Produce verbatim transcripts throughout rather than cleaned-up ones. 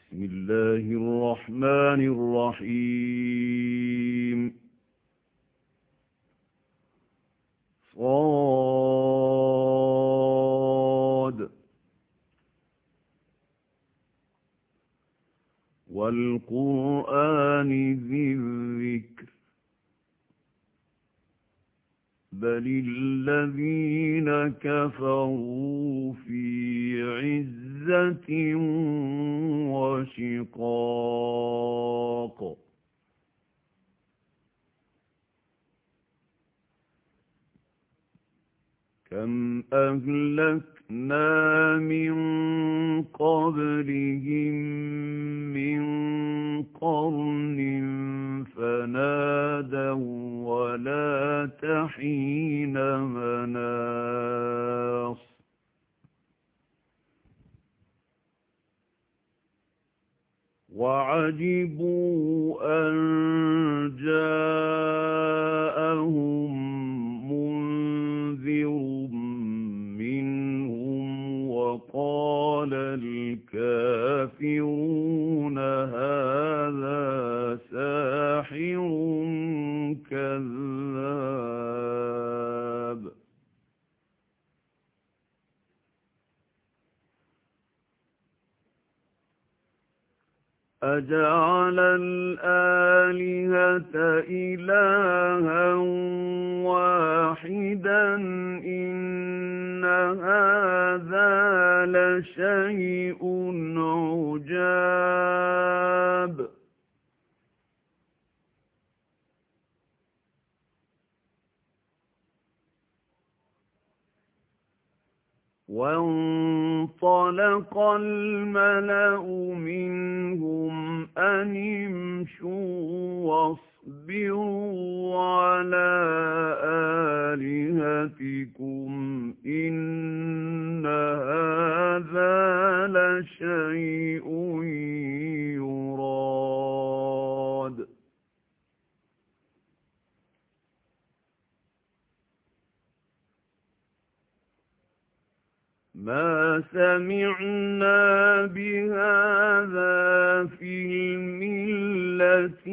بسم الله الرحمن الرحيم صاد والقرآن ذي الذكر بل الذين كفروا في عزة وشقاق كم أهلكنا من قبلهم من قرن فنادوا ولا تحين مناص وعجبوا أن جاءهم منذر منهم وقال الكافرون هذا ساحر كذاب أجعل الآلهة إلها واحدا إن هذا لشيء عجاب وانطلق الملأ منهم أن امشوا واصبروا على آلهتكم إن هذا لشيء يراد ما سمعنا بهذا في الملة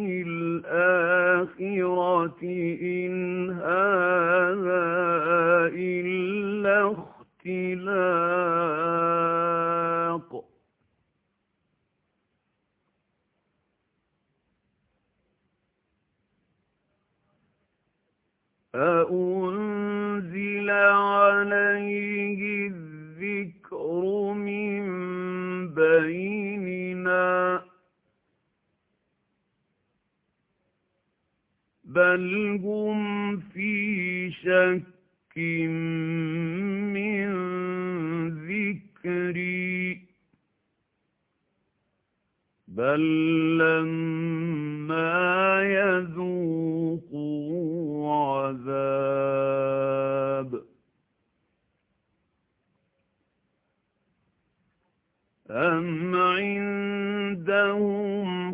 الآخرة إن هذا إلا اختلاق أأنزل عليه الذكر من بيننا بل هم في شك من ذكري بل لما يذوقوا عذاب أم عندهم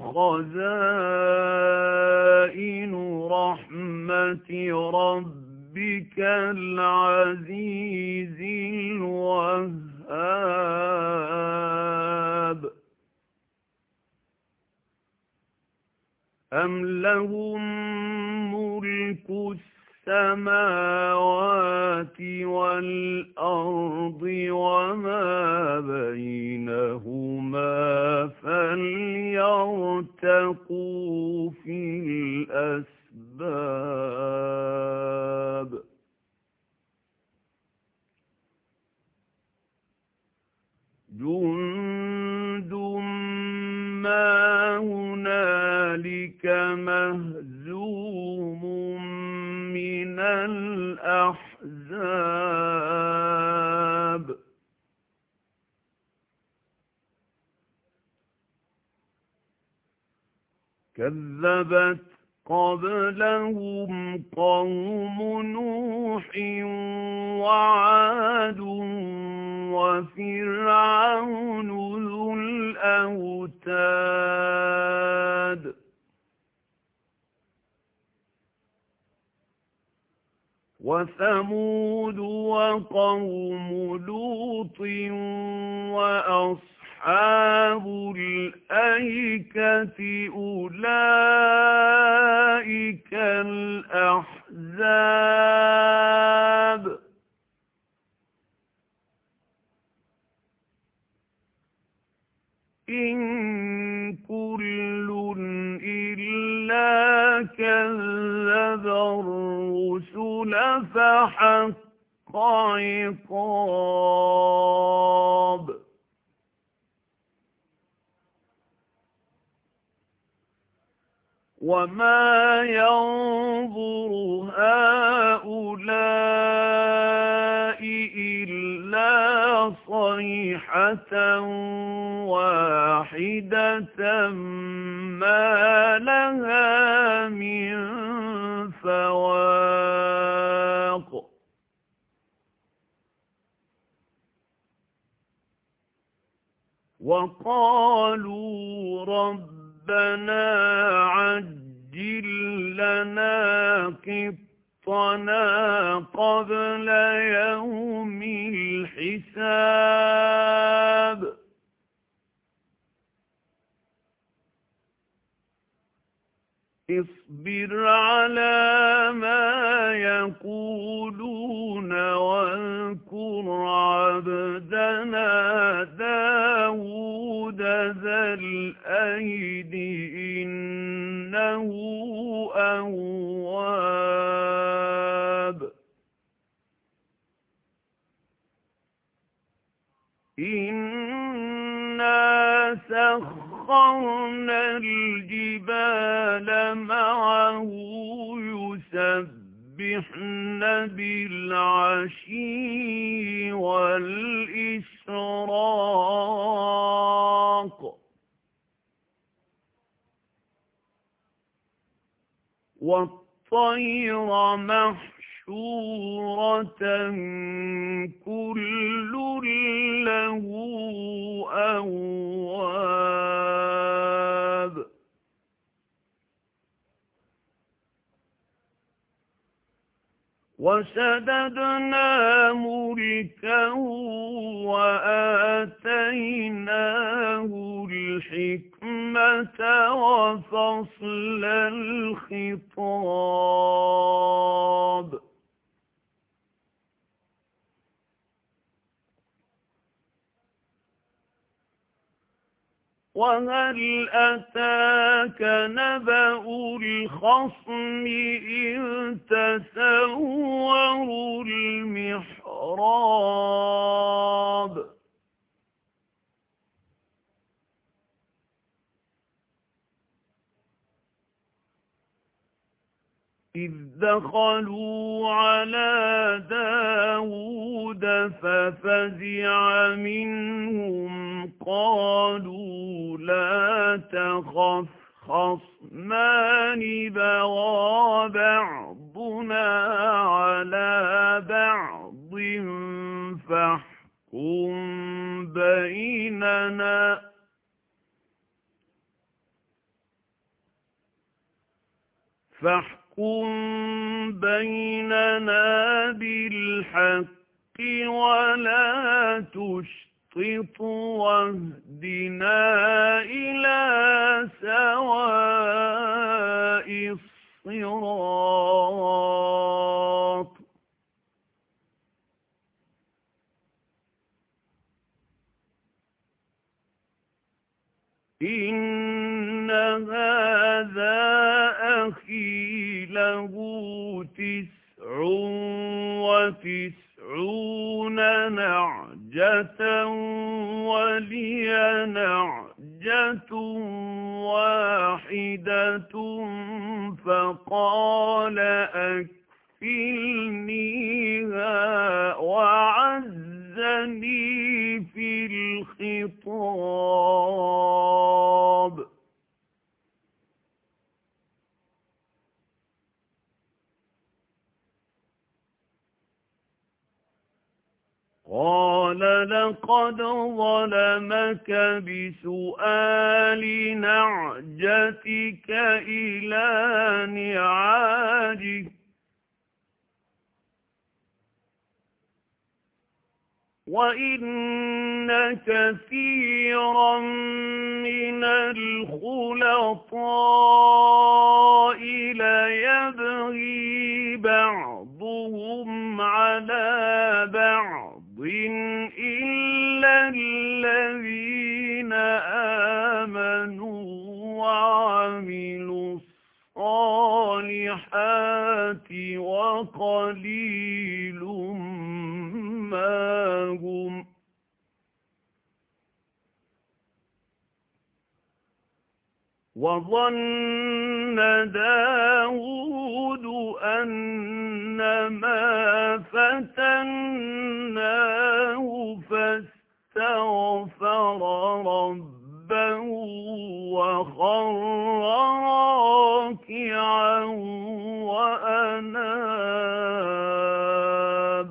خزائن رحمة ربك العزيز الوهاب أم لهم ملك السماوات والأرض وما بينهما فليرتقوا في الأسباب جند ما هنالك مهزوم من الأحزاب كذبت قبلهم قوم نوح وعاد وفرعون ذو الأوتاد وثمود وقوم لوط وأصحاب أَصْحَابُ الْأَيْكَةِ أُولَئِكَ الْأَحْزَابُ إِن كُلٌّ إِلَّا كَذَّبَ الرُّسُلَ فَحَقَّ عِقَابِ وَمَا يَنظُرُ هَٰؤُلَاءِ إِلَّا صَيْحَةً وَاحِدَةً مَّا لَهَا مِن فَوَاقٍ وَقَالُوا رَبَّنَا عَجِّل لَّنَا قِطَّنَا قَبْلَ يَوْمِ الْحِسَابِ اصْبِرْ عَلَىٰ مَا يَقُولُونَ وَاذْكُرْ عَبْدَنَا دَاوُودَ ذَا الْأَيْدِ إِنَّهُ أَوَّابٌ إِنَّا سَخَّرْنَا الْجِبَالَ مَعَهُ يُسَبِّحْنَ بِالْعَشِيِّ وَالْإِشْرَاقِ وَالطَّيْرَ مَحْشُورَةً كُلٌّ لَّهُ أَوَّابٌ وَشَدَدْنَا مُلْكَهُ وَآتَيْنَاهُ الْحِكْمَةَ وَفَصْلَ الْخِطَابِ وَهَلْ أَتَاكَ نَبَأُ الْخَصْمِ إِذْ تَسَوَّرُوا الْمِحْرَابَ إِذْ دَخَلُوا عَلَىٰ دَاوُودَ فَفَزِعَ مِنْهُمْ قَالُوا لَا تَخَفْ خَصْمَانِ بَغَىٰ بَعْضُنَا عَلَىٰ بَعْضٍ فَاحْكُم بَيْنَنَا فاحكم بيننا بالحق ولا تشطط واهدنا إلى سواء الصراط إن هذا أخي له تسع وتسعون نعجة ولي نعجة واحدة فقال أكفلنيها وعزني في الخطاب قال لقد ظلمك بسؤال نعجتك إلى نعاجه وَإِنَّ كَثِيرًا مِنَ الْخُلَطَاءِ لَيَبْغِي بَعْضُهُمْ عَلَى بَعْضٍ إِلَّا الَّذِينَ آمَنُوا وَعَمِلُوا الصَّالِحَاتِ وَقَلِيلٌ مَا هُمْ وَظَنَّ دَاوُودُ أَنَّمَا فَتَنَّاهُ فَاسْتَغْفَرَ رَبَّهُ وَخَرَّ رَاكِعًا وَأَنَابَ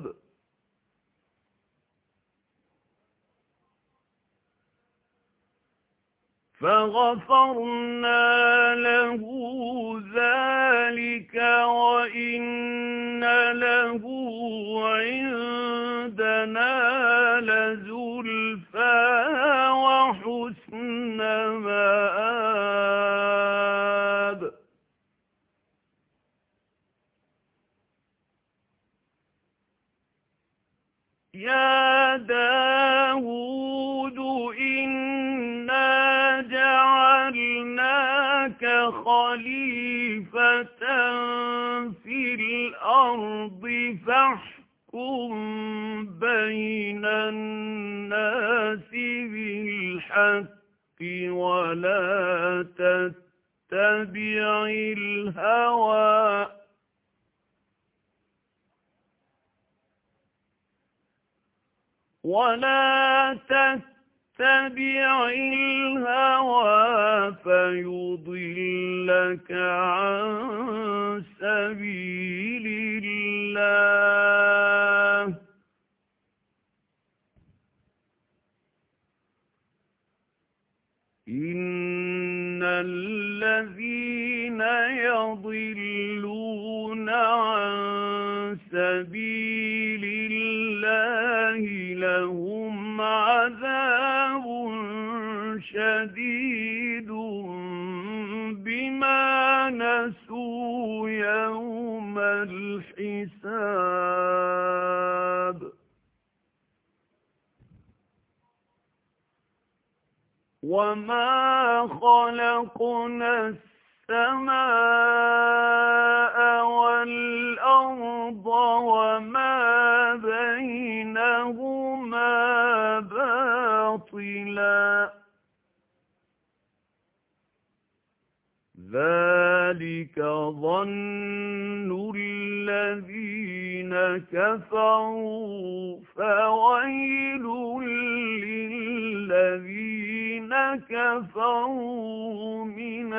فَغَفَرْنَا لَهُ ذَلِكَ وَإِنَّ لَهُ عِندَنَا لَزُلْفَىٰ وَحُسْنَ مَآبٍ يَا دَاوُودُ إِنَّا جَعَلْنَاكَ خَلِيفَةً فِي الْأَرْضِ فَاحْكُم بَيْنَ النَّاسِ بِالْحَقِّ وَلَا تَتَّبِعِ الْهَوَىٰ وَلَا تَتَّبِعِ الْهَوَىٰ فَيُضِلَّكَ عَن سَبِيلِ اللَّهِ ۚ إِنَّ الَّذِينَ يَضِلُّونَ عَن سَبِيلِ اللَّهِ لَهُمْ عَذَابٌ شَدِيدٌ بِمَا نَسُوا يَوْمَ الْحِسَابِ وَمَا خَلَقْنَا السَّمَاءَ وَالْأَرْضَ وَمَا بَيْنَهُمَا بَاطِلًا ۚ ذَلِكَ ظَنُّ الَّذِينَ كَفَرُوا فَوَيْلٌ لِّلَّذِينَ كَفَرُوا مِنَ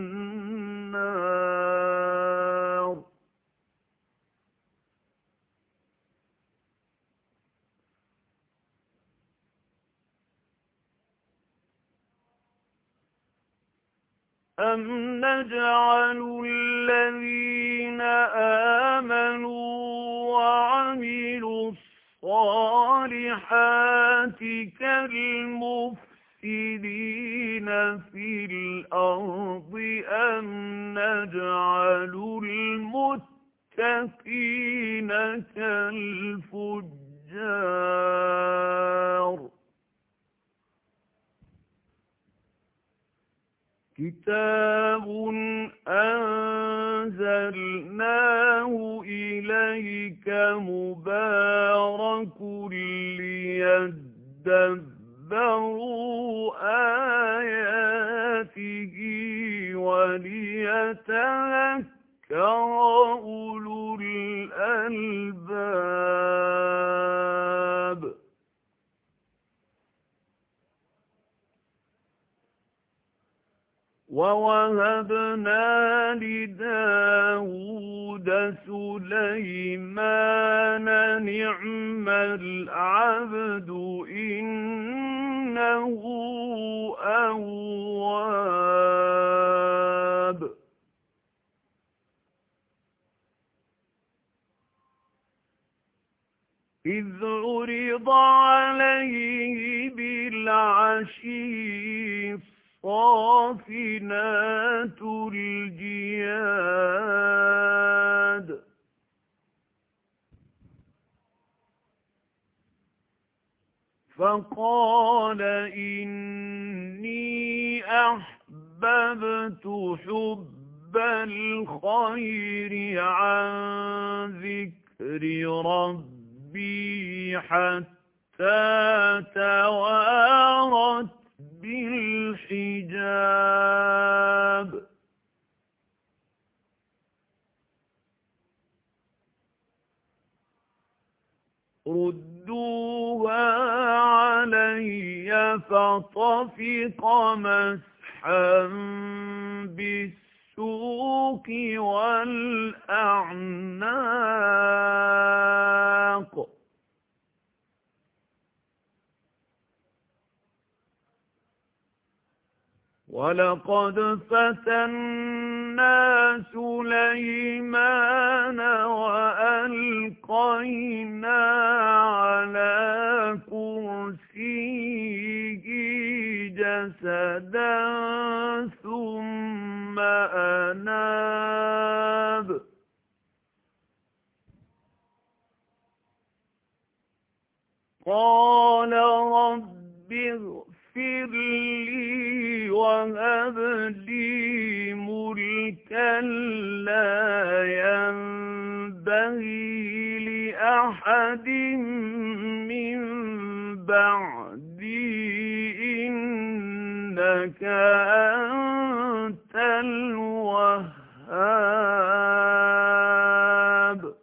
النَّارِ أَمْ نَجْعَلُ الَّذِينَ آمَنُوا وَعَمِلُوا الصَّالِحَاتِ كَالْمُفْسِدِينَ فِي الْأَرْضِ أَمْ نَجْعَلُ الْمُتَّقِينَ كَالْفُجَّارِ كِتَابٌ أَنزَلْنَاهُ إِلَيْكَ مُبَارَكٌ لِّيَدَّبَّرُوا آيَاتِهِ وَلِيَتَذَكَّرَ أُولُو الْأَلْبَابِ وَوَهَبْنَا لِدَاوُودَ سُلَيْمَانَ نِعْمَ الْعَبْدُ إِنَّهُ أَوَّابٌ إذ عرض عليه بالعشي الصافنات الجياد فقال إني أحببت حب الخير عن ذكر ربي حتى توارت بالحجاب ردوها علي فطفق مسحا بالسوق والأعناق ولقد فتنا سليمان وألقينا على كرسيه جسدا ثم أناب قال رب اغفر لي وهب لي ملكا لا ينبغي لأحد من بعدي إنك أنت الوهاب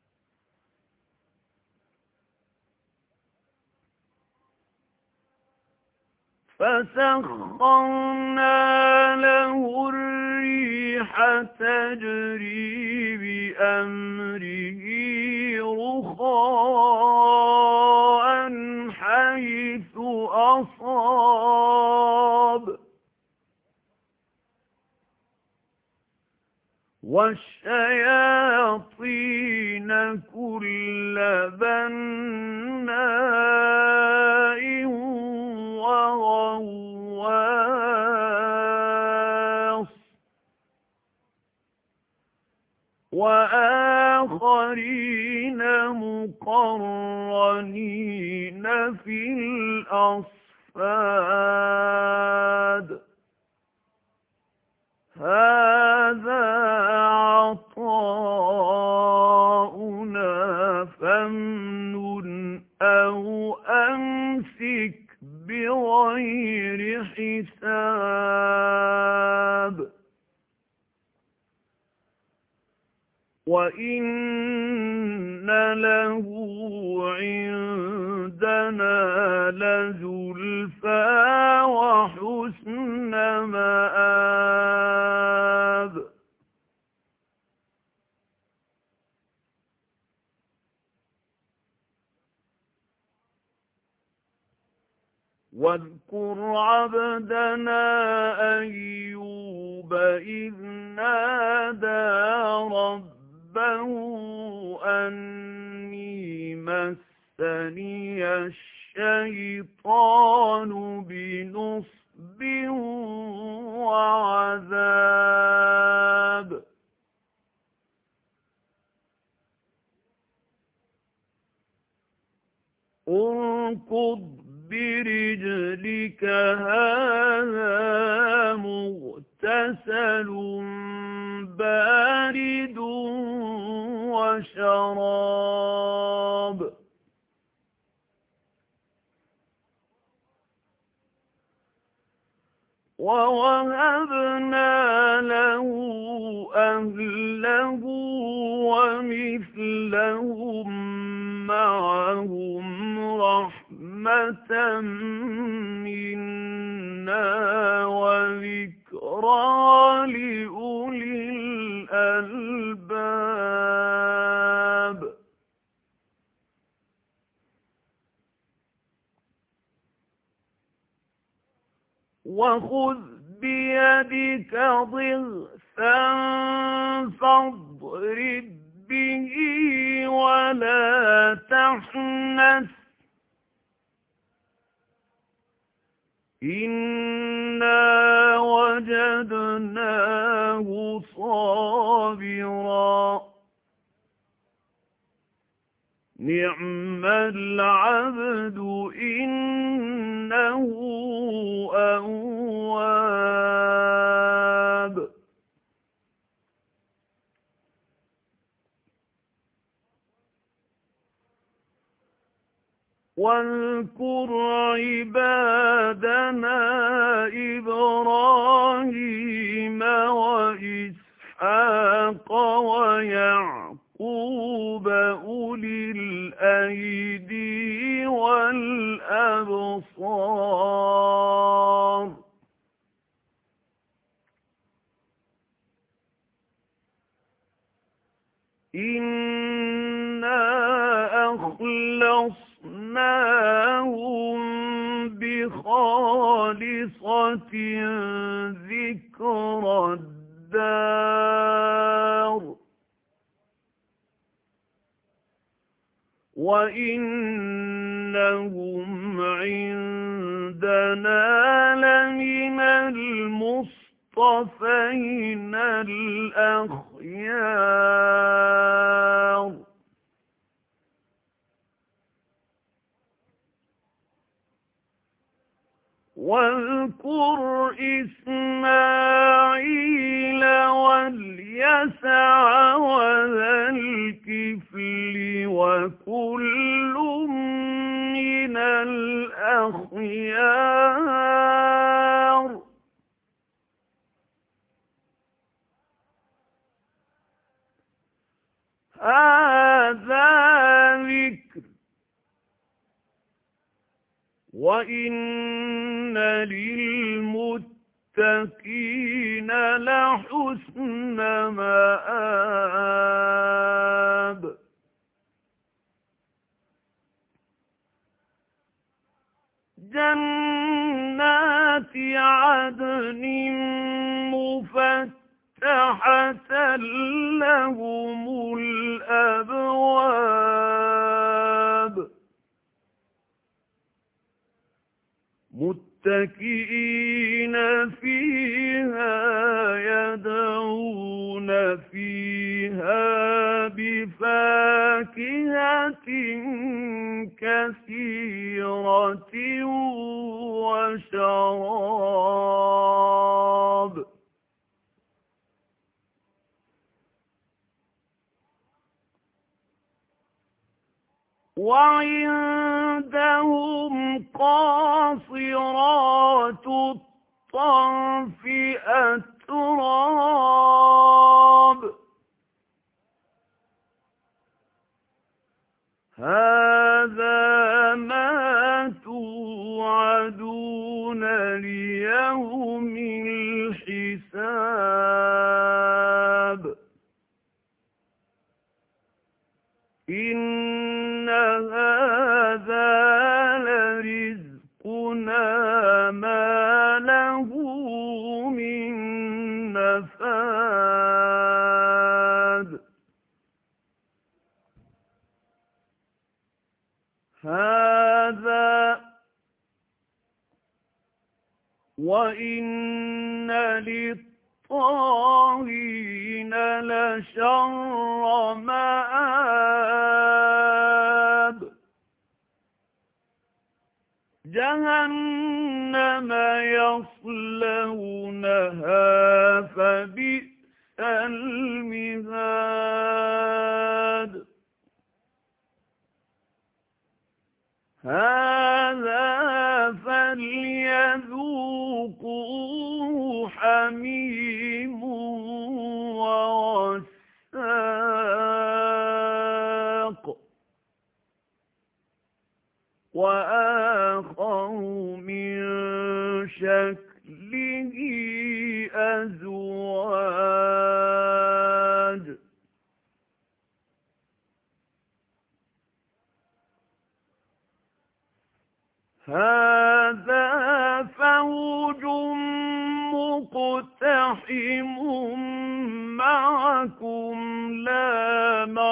فسخرنا له الريح تجري بأمره رخاء حيث أصاب والشياطين كل بناء وغواص وآخرين مقرنين في الأصفاد هذا عطاؤنا فامنن أو أمسك بغير حساب وإن له عندنا لزلفى وحسن مآب واذكر عبدنا أيوب إذ نادى ربه أني مسني الشيطان بنصب وعذاب اركض برجلك هذا مغتسل بارد وشراب ووهبنا له أهله ومثلهم معهم رحمة منا وذكرى لأولي الألباب وخذ بيدك ضغثا فاضرب به ولا تحنث إنا وجدناه صابرا نعم العبد إنه أواب واذكر عبادنا إبراهيم وإسحاق ويعقوب أولي الأيدي والأبصار إنا أخلصناهم بخالصة ذكر الدار وإنهم عندنا لمن المصطفين الأخيار واذكر إسماعيل واليسع وذا الكفل وكل من الأخيار هذا ذكر وإن للمتقين لحسن مآب جنات عدن مفتحة لهم الأبواب متكئين فيها يدعون فيها بفاكهة كثيرة وشراب وعندهم قاصرات الطرف أتراب هذا ما توعدون ليوم الحساب إن هذا لرزقنا ما له من نفاد هذا وإن للطاغين لشر مآب جهنم يصلونها فبئس المهاد هذا فليذوقوه حميم وغساق وآخر من شكله أزواج هذا فوج مقتحم معكم لا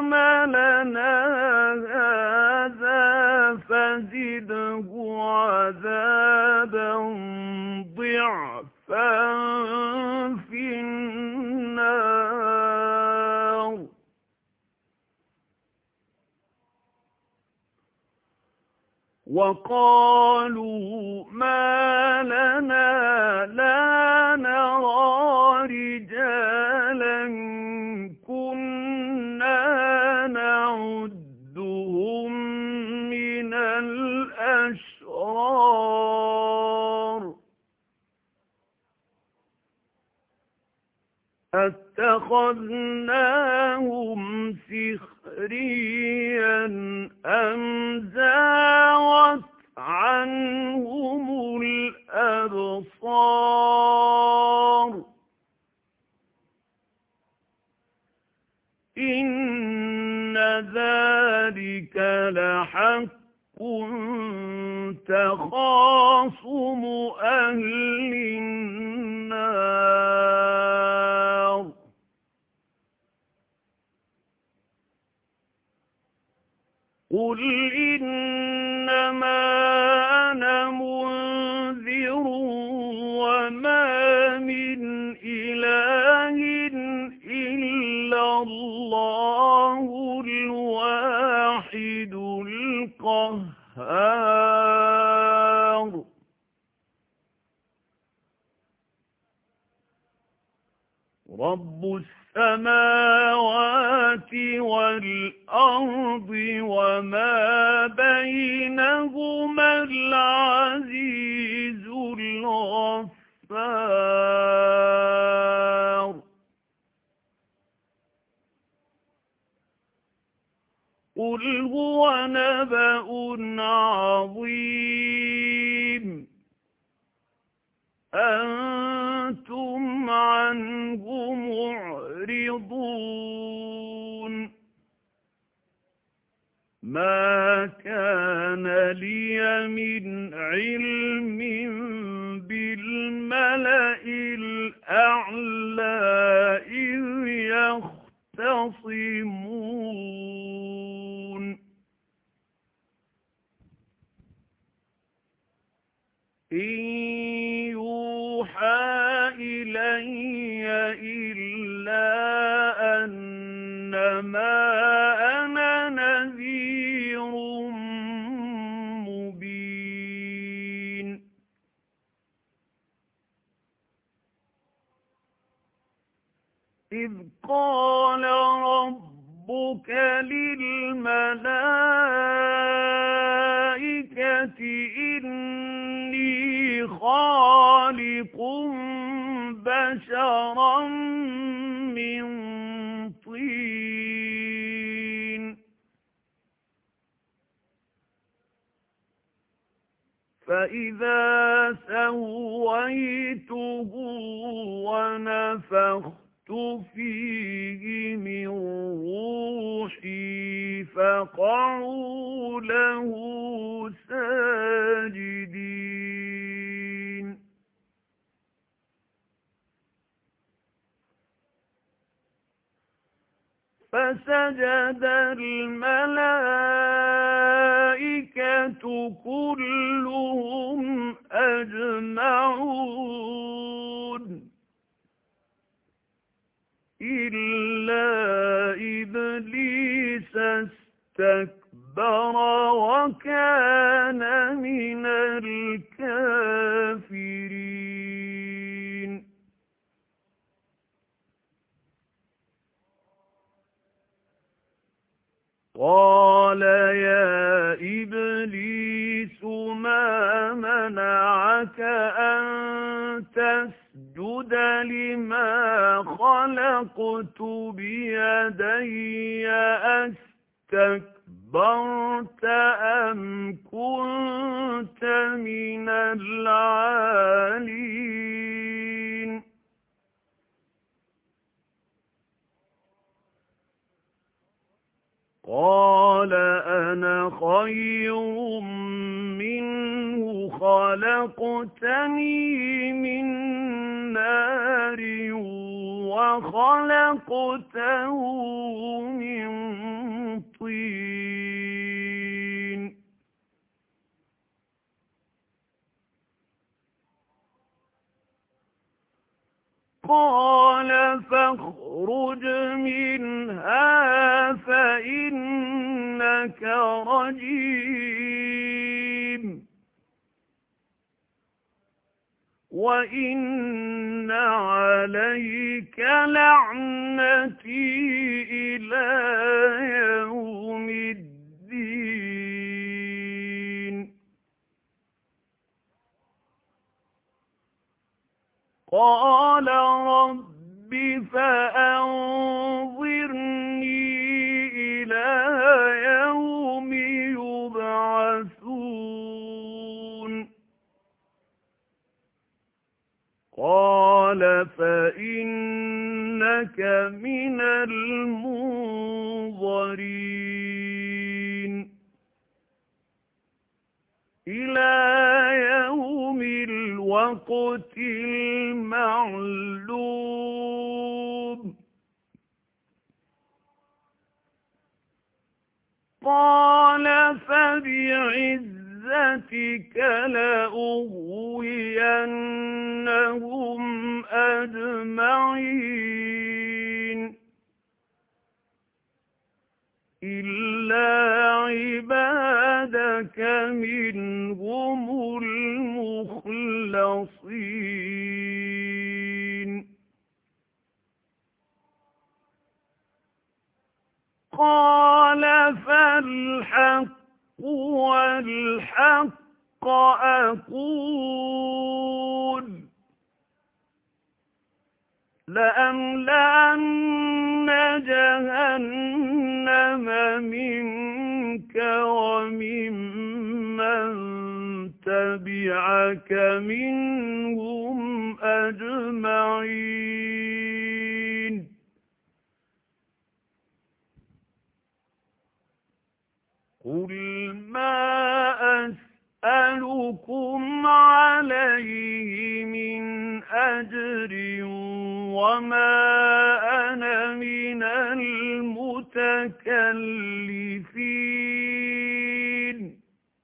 عملنا هذا فزده عذابا ضعفا في النار. وقالوا ما لنا لا نرى رجالا كنا نعدهم من الأشرار أتخذناهم سخريا أم زاغت عنهم الأبصار إن ذلك لحق تخاصم أهل النار. قل إنما أنا منذر وما من إله إلا الله الواحد القهار. رب السماوات والأرض وما بينهما العزيز الغفار. قل هو نبأ عظيم أنتم عنه معرضون. ما كان لي من علم بالملأ الأعلى إذ يختصمون. إن يوحى إلي إلا أنما أنا نذير مبين. إذ قال ربك للملائكة إني خالق بشرا من طين فإذا سويته ونفخت فيه من روحي فقعوا له ساجدين. فسجد الملائكة كلهم أجمعون إلا إبليس استكبر وكان من الكافرين. قال يا إبليس ما منعك أن تسجد لما خلقت بيدي أستكبرت أم كنت من العالين. قال أنا خير منه خلقتني من نار وخلقته من فاخرج منها فإنك رجيم وإن عليك لعنتي إلى يوم الدين. قال رب فأنظرني إلى يوم يبعثون. قال فإنك من المنظرين إلى يوم الوقت المعلوم. قال فبعزتك لأغوينهم أجمعين إلا عبادك منهم المخلصين. قال فالحق والحق أقول لأملأن جهنم منك وممن تبعك منهم أجمعين. قل ما أسألكم عليه من أجر وما أنا من المتكلفين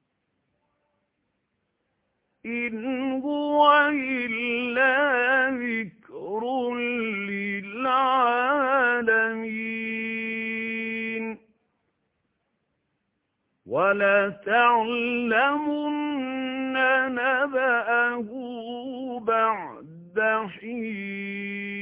إن هو إلا ذكر للعالمين ولتعلمن نبأه بعد حين.